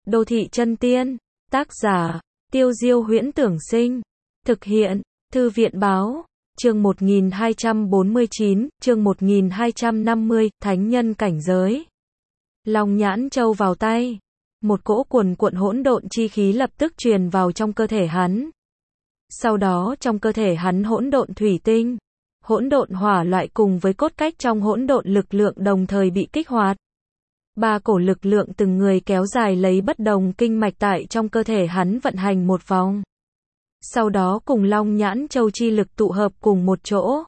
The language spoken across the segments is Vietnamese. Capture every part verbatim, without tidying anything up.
Đô thị chân tiên. Tác giả, Tiêu Diêu Huyễn Tưởng Sinh. Thực hiện, Thư viện Báo. Chương một nghìn hai trăm bốn mươi chín, chương một nghìn hai trăm năm mươi, Thánh nhân cảnh giới. Long nhãn châu vào tay. Một cỗ cuồn cuộn hỗn độn chi khí lập tức truyền vào trong cơ thể hắn. Sau đó trong cơ thể hắn hỗn độn thủy tinh, hỗn độn hỏa loại cùng với cốt cách trong hỗn độn lực lượng đồng thời bị kích hoạt. Ba cổ lực lượng từng người kéo dài lấy bất đồng kinh mạch tại trong cơ thể hắn vận hành một vòng. Sau đó cùng Long nhãn châu chi lực tụ hợp cùng một chỗ.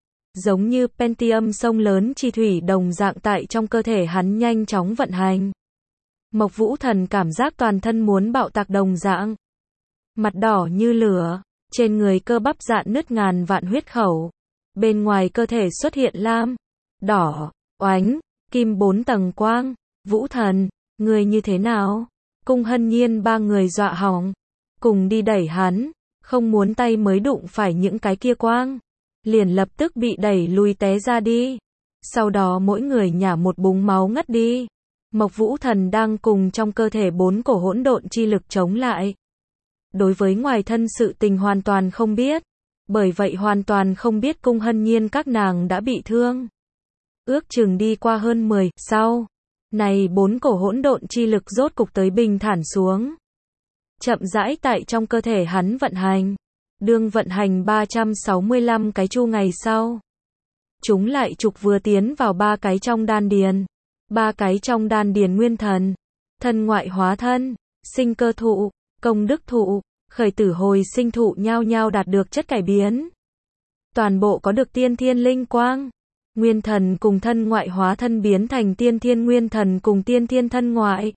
Giống như Pentium sông lớn chi thủy đồng dạng tại trong cơ thể hắn nhanh chóng vận hành. Mộc Vũ Thần cảm giác toàn thân muốn bạo tạc đồng dạng. Mặt đỏ như lửa, trên người cơ bắp rạn nứt ngàn vạn huyết khẩu. Bên ngoài cơ thể xuất hiện lam, đỏ, oánh, kim bốn tầng quang. Vũ Thần, người như thế nào? Cung Hân Nhiên ba người dọa hỏng. Cùng đi đẩy hắn, không muốn tay mới đụng phải những cái kia quang. Liền lập tức bị đẩy lùi té ra đi. Sau đó mỗi người nhả một búng máu ngất đi. Mộc Vũ Thần đang cùng trong cơ thể bốn cổ hỗn độn chi lực chống lại. Đối với ngoài thân sự tình hoàn toàn không biết. Bởi vậy hoàn toàn không biết Cung Hân Nhiên các nàng đã bị thương. Ước chừng đi qua hơn mười, sau. Này bốn cổ hỗn độn chi lực rốt cục tới bình thản xuống. Chậm rãi tại trong cơ thể hắn vận hành. Đương vận hành ba trăm sáu mươi lăm cái chu ngày sau. Chúng lại trục vừa tiến vào ba cái trong đan điền. Ba cái trong đan điền nguyên thần. Thân ngoại hóa thân, sinh cơ thụ, công đức thụ, khởi tử hồi sinh thụ nhao nhao đạt được chất cải biến. Toàn bộ có được tiên thiên linh quang. Nguyên thần cùng thân ngoại hóa thân biến thành tiên thiên nguyên thần cùng tiên thiên thân ngoại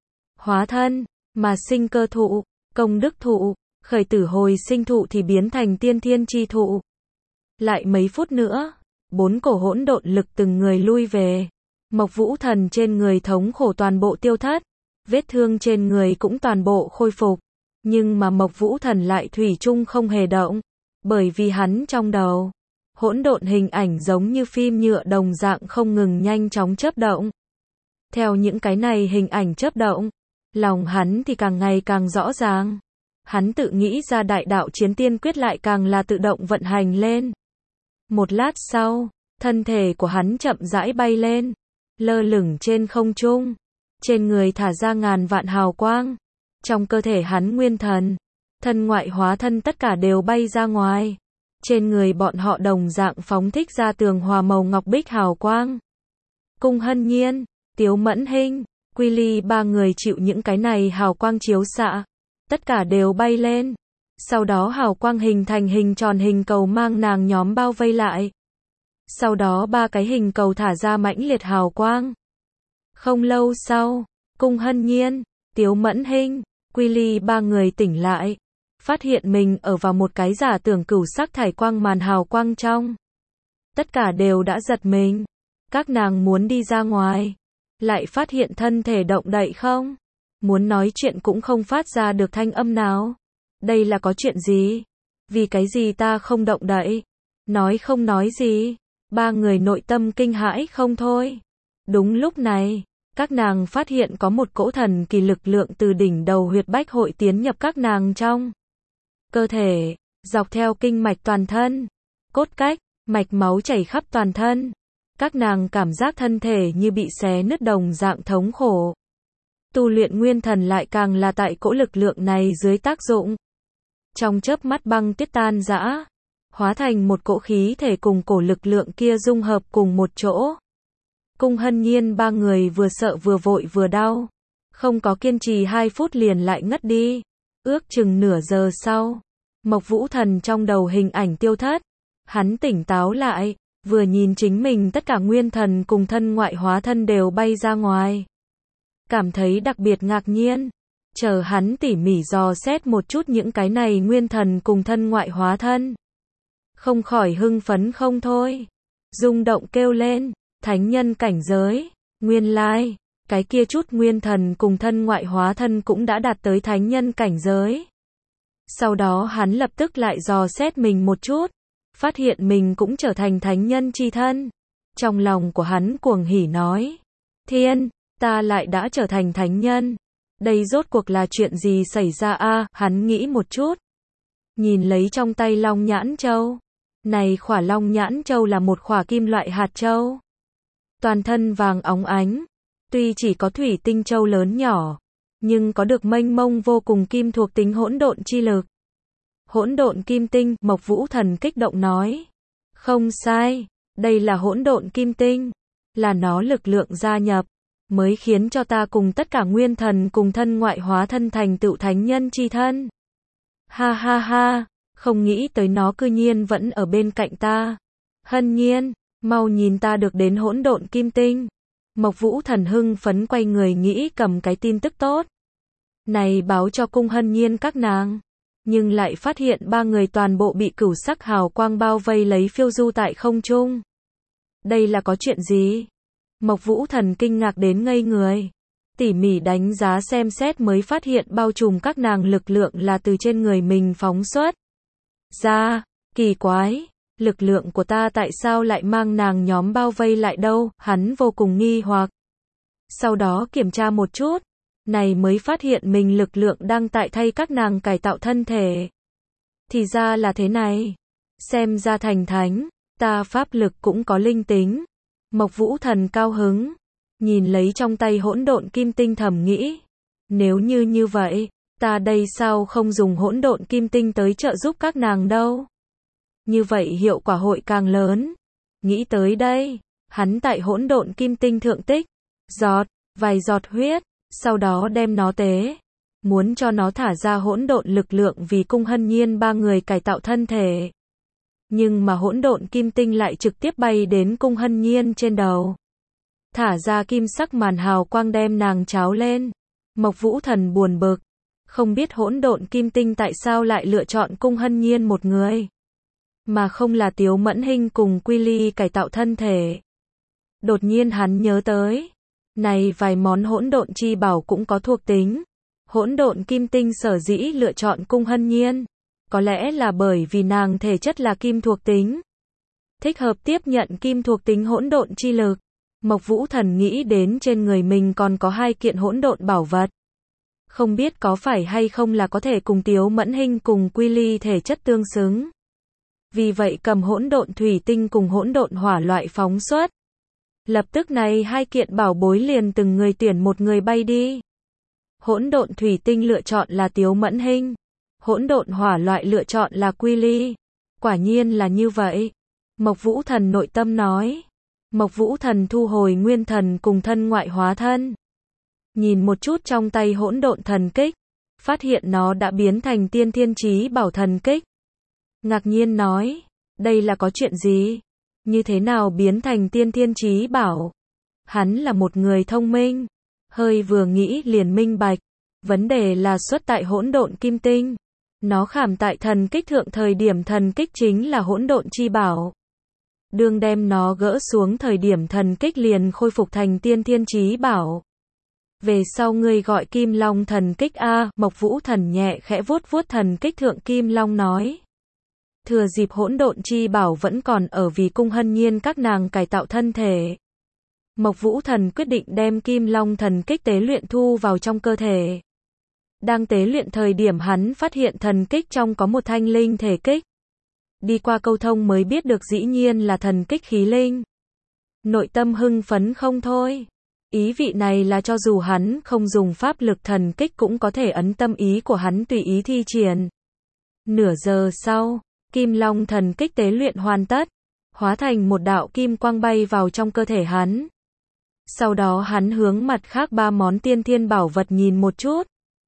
hóa thân, mà sinh cơ thụ, công đức thụ, khởi tử hồi sinh thụ thì biến thành tiên thiên chi thụ. Lại mấy phút nữa, bốn cổ hỗn độn lực từng người lui về. Mộc Vũ Thần trên người thống khổ toàn bộ tiêu thất, vết thương trên người cũng toàn bộ khôi phục. Nhưng mà Mộc Vũ Thần lại thủy chung không hề động, bởi vì hắn trong đầu hỗn độn hình ảnh giống như phim nhựa đồng dạng không ngừng nhanh chóng chớp động. Theo những cái này hình ảnh chớp động, lòng hắn thì càng ngày càng rõ ràng. Hắn tự nghĩ ra đại đạo chiến tiên quyết lại càng là tự động vận hành lên. Một lát sau, thân thể của hắn chậm rãi bay lên, lơ lửng trên không trung, trên người thả ra ngàn vạn hào quang. Trong cơ thể hắn nguyên thần, thân ngoại hóa thân tất cả đều bay ra ngoài. Trên người bọn họ đồng dạng phóng thích ra tường hòa màu ngọc bích hào quang. Cung Hân Nhiên, Tiếu Mẫn Hinh, Quy Ly ba người chịu những cái này hào quang chiếu xạ, tất cả đều bay lên. Sau đó hào quang hình thành hình tròn hình cầu mang nàng nhóm bao vây lại. Sau đó ba cái hình cầu thả ra mãnh liệt hào quang. Không lâu sau, Cung Hân Nhiên, Tiếu Mẫn Hinh, Quy Ly ba người tỉnh lại. Phát hiện mình ở vào một cái giả tưởng cửu sắc thải quang màn hào quang trong. Tất cả đều đã giật mình. Các nàng muốn đi ra ngoài. Lại phát hiện thân thể động đậy không. Muốn nói chuyện cũng không phát ra được thanh âm nào. Đây là có chuyện gì? Vì cái gì ta không động đậy? Nói không nói gì? Ba người nội tâm kinh hãi không thôi. Đúng lúc này, các nàng phát hiện có một cỗ thần kỳ lực lượng từ đỉnh đầu huyệt bách hội tiến nhập các nàng trong cơ thể, dọc theo kinh mạch toàn thân, cốt cách, mạch máu chảy khắp toàn thân. Các nàng cảm giác thân thể như bị xé nứt đồng dạng thống khổ. Tu luyện nguyên thần lại càng là tại cỗ lực lượng này dưới tác dụng. Trong chớp mắt băng tuyết tan rã, hóa thành một cỗ khí thể cùng cổ lực lượng kia dung hợp cùng một chỗ. Cung Hân Nhiên ba người vừa sợ vừa vội vừa đau. Không có kiên trì hai phút liền lại ngất đi. Ước chừng nửa giờ sau, Mộc Vũ Thần trong đầu hình ảnh tiêu thất. Hắn tỉnh táo lại, vừa nhìn chính mình tất cả nguyên thần cùng thân ngoại hóa thân đều bay ra ngoài. Cảm thấy đặc biệt ngạc nhiên. Chờ hắn tỉ mỉ dò xét một chút những cái này nguyên thần cùng thân ngoại hóa thân. Không khỏi hưng phấn không thôi. Rung động kêu lên, thánh nhân cảnh giới, nguyên lai. Cái kia chút nguyên thần cùng thân ngoại hóa thân cũng đã đạt tới thánh nhân cảnh giới. Sau đó hắn lập tức lại dò xét mình một chút. Phát hiện mình cũng trở thành thánh nhân chi thân. Trong lòng của hắn cuồng hỉ nói. Thiên, ta lại đã trở thành thánh nhân. Đây rốt cuộc là chuyện gì xảy ra a? Hắn nghĩ một chút. Nhìn lấy trong tay Long Nhãn Châu. Này khỏa Long Nhãn Châu là một khỏa kim loại hạt châu. Toàn thân vàng óng ánh. Tuy chỉ có thủy tinh châu lớn nhỏ, nhưng có được mênh mông vô cùng kim thuộc tính hỗn độn chi lực. Hỗn độn kim tinh, Mộc Vũ Thần kích động nói. Không sai, đây là hỗn độn kim tinh, là nó lực lượng gia nhập, mới khiến cho ta cùng tất cả nguyên thần cùng thân ngoại hóa thân thành tựu thánh nhân chi thân. Ha ha ha, không nghĩ tới nó cư nhiên vẫn ở bên cạnh ta. Hân Nhiên, mau nhìn ta được đến hỗn độn kim tinh. Mộc Vũ Thần hưng phấn quay người nghĩ cầm cái tin tức tốt này báo cho cung Hân Nhiên các nàng, nhưng lại phát hiện ba người toàn bộ bị cửu sắc hào quang bao vây lấy phiêu du tại không trung. Đây là có chuyện gì? Mộc Vũ Thần kinh ngạc đến ngây người, tỉ mỉ đánh giá xem xét mới phát hiện bao trùm các nàng lực lượng là từ trên người mình phóng xuất ra. Kỳ quái, lực lượng của ta tại sao lại mang nàng nhóm bao vây lại đâu? Hắn vô cùng nghi hoặc. Sau đó kiểm tra một chút, này mới phát hiện mình lực lượng đang tại thay các nàng cải tạo thân thể. Thì ra là thế này. Xem ra thành thánh, ta pháp lực cũng có linh tính. Mộc Vũ Thần cao hứng, nhìn lấy trong tay hỗn độn kim tinh thầm nghĩ. Nếu như như vậy, ta đây sao không dùng hỗn độn kim tinh tới trợ giúp các nàng đâu? Như vậy hiệu quả hội càng lớn. Nghĩ tới đây, hắn tại hỗn độn kim tinh thượng tích, giọt, vài giọt huyết, sau đó đem nó tế, muốn cho nó thả ra hỗn độn lực lượng vì cung Hân Nhiên ba người cải tạo thân thể. Nhưng mà hỗn độn kim tinh lại trực tiếp bay đến cung Hân Nhiên trên đầu. Thả ra kim sắc màn hào quang đem nàng tráo lên. Mộc Vũ Thần buồn bực, không biết hỗn độn kim tinh tại sao lại lựa chọn cung Hân Nhiên một người, mà không là Tiếu Mẫn Hinh cùng Quy Ly cải tạo thân thể. Đột nhiên hắn nhớ tới, này vài món hỗn độn chi bảo cũng có thuộc tính. Hỗn độn kim tinh sở dĩ lựa chọn cung Hân Nhiên, có lẽ là bởi vì nàng thể chất là kim thuộc tính, thích hợp tiếp nhận kim thuộc tính hỗn độn chi lực. Mộc Vũ Thần nghĩ đến trên người mình còn có hai kiện hỗn độn bảo vật, không biết có phải hay không là có thể cùng Tiếu Mẫn Hinh cùng Quy Ly thể chất tương xứng. Vì vậy cầm hỗn độn thủy tinh cùng hỗn độn hỏa loại phóng xuất. Lập tức này hai kiện bảo bối liền từng người tuyển một người bay đi. Hỗn độn thủy tinh lựa chọn là Tiếu Mẫn Hinh, hỗn độn hỏa loại lựa chọn là Quy Ly. Quả nhiên là như vậy. Mộc Vũ Thần nội tâm nói. Mộc Vũ Thần thu hồi nguyên thần cùng thân ngoại hóa thân. Nhìn một chút trong tay hỗn độn thần kích, phát hiện nó đã biến thành tiên thiên chí bảo thần kích. Ngạc nhiên nói, đây là có chuyện gì? Như thế nào biến thành tiên thiên chí bảo? Hắn là một người thông minh, hơi vừa nghĩ liền minh bạch, vấn đề là xuất tại hỗn độn kim tinh. Nó khảm tại thần kích thượng thời điểm thần kích chính là hỗn độn chi bảo. Đương đem nó gỡ xuống thời điểm thần kích liền khôi phục thành tiên thiên chí bảo. Về sau ngươi gọi Kim Long thần kích a, Mộc Vũ Thần nhẹ khẽ vuốt vuốt thần kích thượng Kim Long nói. Thừa dịp hỗn độn chi bảo vẫn còn ở vì cung Hân Nhiên các nàng cải tạo thân thể, Mộc Vũ Thần quyết định đem Kim Long thần kích tế luyện thu vào trong cơ thể. Đang tế luyện thời điểm hắn phát hiện thần kích trong có một thanh linh thể kích. Đi qua câu thông mới biết được dĩ nhiên là thần kích khí linh. Nội tâm hưng phấn không thôi. Ý vị này là cho dù hắn không dùng pháp lực thần kích cũng có thể ấn tâm ý của hắn tùy ý thi triển. Nửa giờ sau, Kim Long thần kích tế luyện hoàn tất, hóa thành một đạo kim quang bay vào trong cơ thể hắn. Sau đó hắn hướng mặt khác ba món tiên thiên bảo vật nhìn một chút.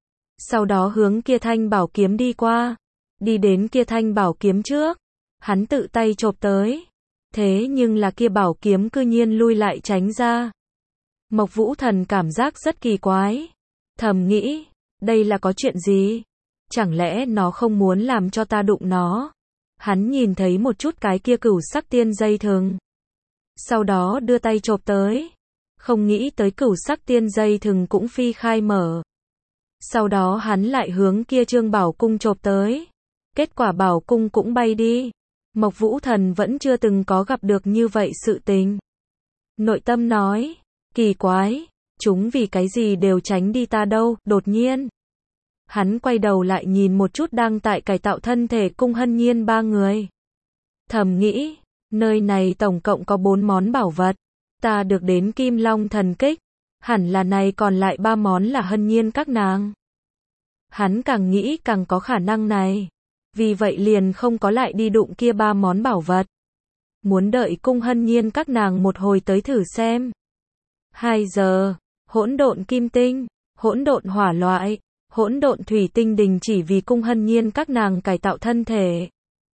Sau đó hướng kia thanh bảo kiếm đi qua. Đi đến kia thanh bảo kiếm trước. Hắn tự tay chộp tới. Thế nhưng là kia bảo kiếm cư nhiên lui lại tránh ra. Mộc Vũ Thần cảm giác rất kỳ quái. Thầm nghĩ, đây là có chuyện gì? Chẳng lẽ nó không muốn làm cho ta đụng nó? Hắn nhìn thấy một chút cái kia cửu sắc tiên dây thừng. Sau đó đưa tay chộp tới. Không nghĩ tới cửu sắc tiên dây thừng cũng phi khai mở. Sau đó hắn lại hướng kia trương bảo cung chộp tới. Kết quả bảo cung cũng bay đi. Mộc Vũ Thần vẫn chưa từng có gặp được như vậy sự tình. Nội tâm nói, kỳ quái, chúng vì cái gì đều tránh đi ta đâu, đột nhiên. Hắn quay đầu lại nhìn một chút đang tại cải tạo thân thể Cung Hân Nhiên ba người. Thầm nghĩ, nơi này tổng cộng có bốn món bảo vật. Ta được đến Kim Long thần kích, hẳn là này còn lại ba món là Hân Nhiên các nàng. Hắn càng nghĩ càng có khả năng này. Vì vậy liền không có lại đi đụng kia ba món bảo vật. Muốn đợi Cung Hân Nhiên các nàng một hồi tới thử xem. Hai giờ, hỗn độn kim tinh, hỗn độn hỏa loại, hỗn độn thủy tinh đình chỉ vì Cung Hân Nhiên các nàng cải tạo thân thể.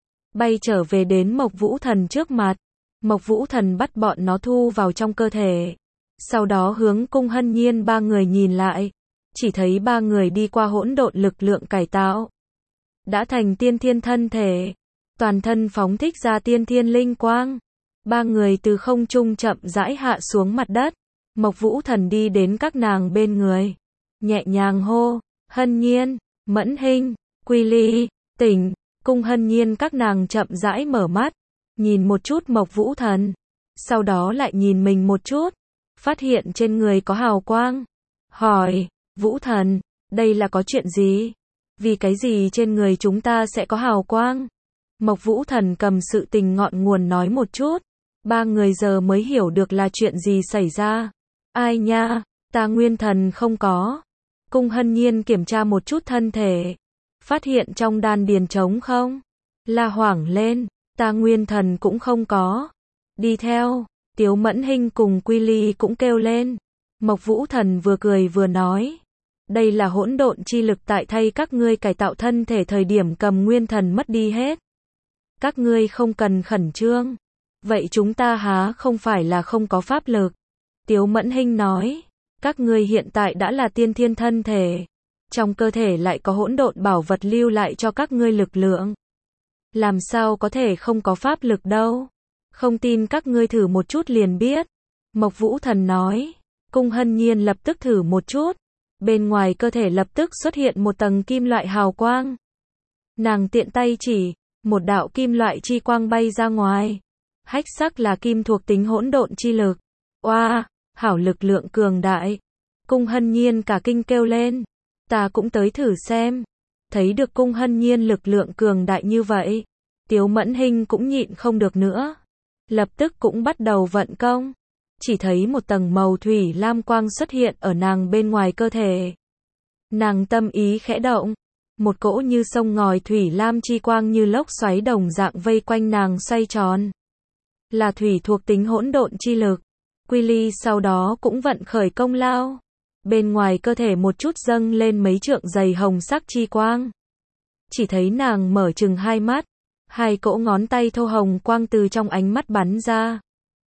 Bay trở về đến Mộc Vũ Thần trước mặt. Mộc Vũ Thần bắt bọn nó thu vào trong cơ thể. Sau đó hướng Cung Hân Nhiên ba người nhìn lại. Chỉ thấy ba người đi qua hỗn độn lực lượng cải tạo. Đã thành tiên thiên thân thể. Toàn thân phóng thích ra tiên thiên linh quang. Ba người từ không trung chậm rãi hạ xuống mặt đất. Mộc Vũ Thần đi đến các nàng bên người. Nhẹ nhàng hô, Hân Nhiên, Mẫn Hinh, Quy Ly, tỉnh. Cung Hân Nhiên các nàng chậm rãi mở mắt. Nhìn một chút Mộc Vũ Thần. Sau đó lại nhìn mình một chút. Phát hiện trên người có hào quang. Hỏi, Vũ Thần, đây là có chuyện gì? Vì cái gì trên người chúng ta sẽ có hào quang? Mộc Vũ Thần cầm sự tình ngọn nguồn nói một chút. Ba người giờ mới hiểu được là chuyện gì xảy ra. Ai nha, ta nguyên thần không có. Cung Hân Nhiên kiểm tra một chút thân thể. Phát hiện trong đan điền trống không. La hoảng lên, ta nguyên thần cũng không có. Đi theo, Tiếu Mẫn Hinh cùng Quy Ly cũng kêu lên. Mộc Vũ Thần vừa cười vừa nói. Đây là hỗn độn chi lực tại thay các ngươi cải tạo thân thể thời điểm cầm nguyên thần mất đi hết. Các ngươi không cần khẩn trương. Vậy chúng ta há không phải là không có pháp lực. Tiếu Mẫn Hinh nói. Các ngươi hiện tại đã là tiên thiên thân thể. Trong cơ thể lại có hỗn độn bảo vật lưu lại cho các ngươi lực lượng. Làm sao có thể không có pháp lực đâu. Không tin các ngươi thử một chút liền biết. Mộc Vũ Thần nói. Cung Hân Nhiên lập tức thử một chút. Bên ngoài cơ thể lập tức xuất hiện một tầng kim loại hào quang. Nàng tiện tay chỉ, một đạo kim loại chi quang bay ra ngoài. Hách sắc là kim thuộc tính hỗn độn chi lực. Oa, wow, hảo lực lượng cường đại. Cung Hân Nhiên cả kinh kêu lên. Ta cũng tới thử xem. Thấy được Cung Hân Nhiên lực lượng cường đại như vậy. Tiếu Mẫn Hinh cũng nhịn không được nữa. Lập tức cũng bắt đầu vận công. Chỉ thấy một tầng màu thủy lam quang xuất hiện ở nàng bên ngoài cơ thể. Nàng tâm ý khẽ động. Một cỗ như sông ngòi thủy lam chi quang như lốc xoáy đồng dạng vây quanh nàng xoay tròn. Là thủy thuộc tính hỗn độn chi lực. Quy Ly sau đó cũng vận khởi công lao. Bên ngoài cơ thể một chút dâng lên mấy trượng dày hồng sắc chi quang. Chỉ thấy nàng mở trừng hai mắt. Hai cỗ ngón tay thô hồng quang từ trong ánh mắt bắn ra.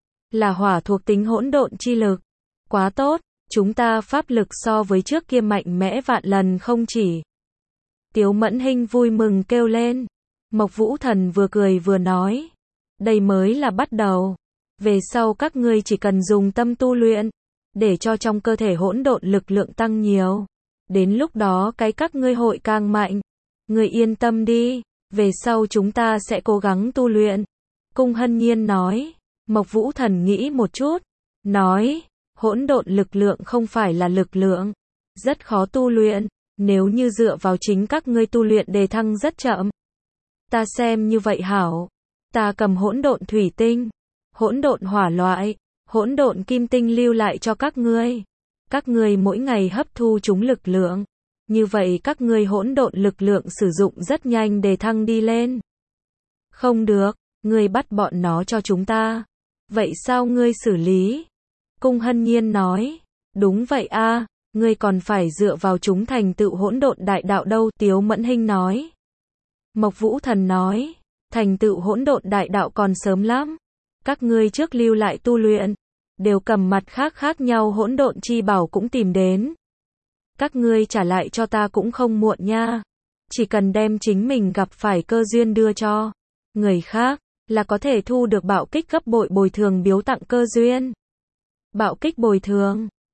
Là hỏa thuộc tính hỗn độn chi lực. Quá tốt, chúng ta pháp lực so với trước kia mạnh mẽ vạn lần không chỉ. Tiếu Mẫn Hinh vui mừng kêu lên. Mộc Vũ Thần vừa cười vừa nói. Đây mới là bắt đầu. Về sau các ngươi chỉ cần dùng tâm tu luyện. Để cho trong cơ thể hỗn độn lực lượng tăng nhiều. Đến lúc đó cái các ngươi hội càng mạnh. Ngươi yên tâm đi. Về sau chúng ta sẽ cố gắng tu luyện. Cung Hân Nhiên nói. Mộc Vũ Thần nghĩ một chút. Nói. Hỗn độn lực lượng không phải là lực lượng. Rất khó tu luyện. Nếu như dựa vào chính các ngươi tu luyện đề thăng rất chậm. Ta xem như vậy hảo. Ta cầm hỗn độn thủy tinh. Hỗn độn hỏa loại. Hỗn độn kim tinh lưu lại cho các ngươi. Các ngươi mỗi ngày hấp thu chúng lực lượng. Như vậy các ngươi hỗn độn lực lượng sử dụng rất nhanh để thăng đi lên. Không được, ngươi bắt bọn nó cho chúng ta. Vậy sao ngươi xử lý? Cung Hân Nhiên nói. Đúng vậy a, ngươi còn phải dựa vào chúng thành tựu hỗn độn đại đạo đâu, Tiếu Mẫn Hinh nói. Mộc Vũ Thần nói. Thành tựu hỗn độn đại đạo còn sớm lắm. Các ngươi trước lưu lại tu luyện. Đều cầm mặt khác khác nhau hỗn độn chi bảo cũng tìm đến. Các ngươi trả lại cho ta cũng không muộn nha. Chỉ cần đem chính mình gặp phải cơ duyên đưa cho người khác, là có thể thu được bạo kích gấp bội bồi thường biếu tặng cơ duyên. Bạo kích bồi thường.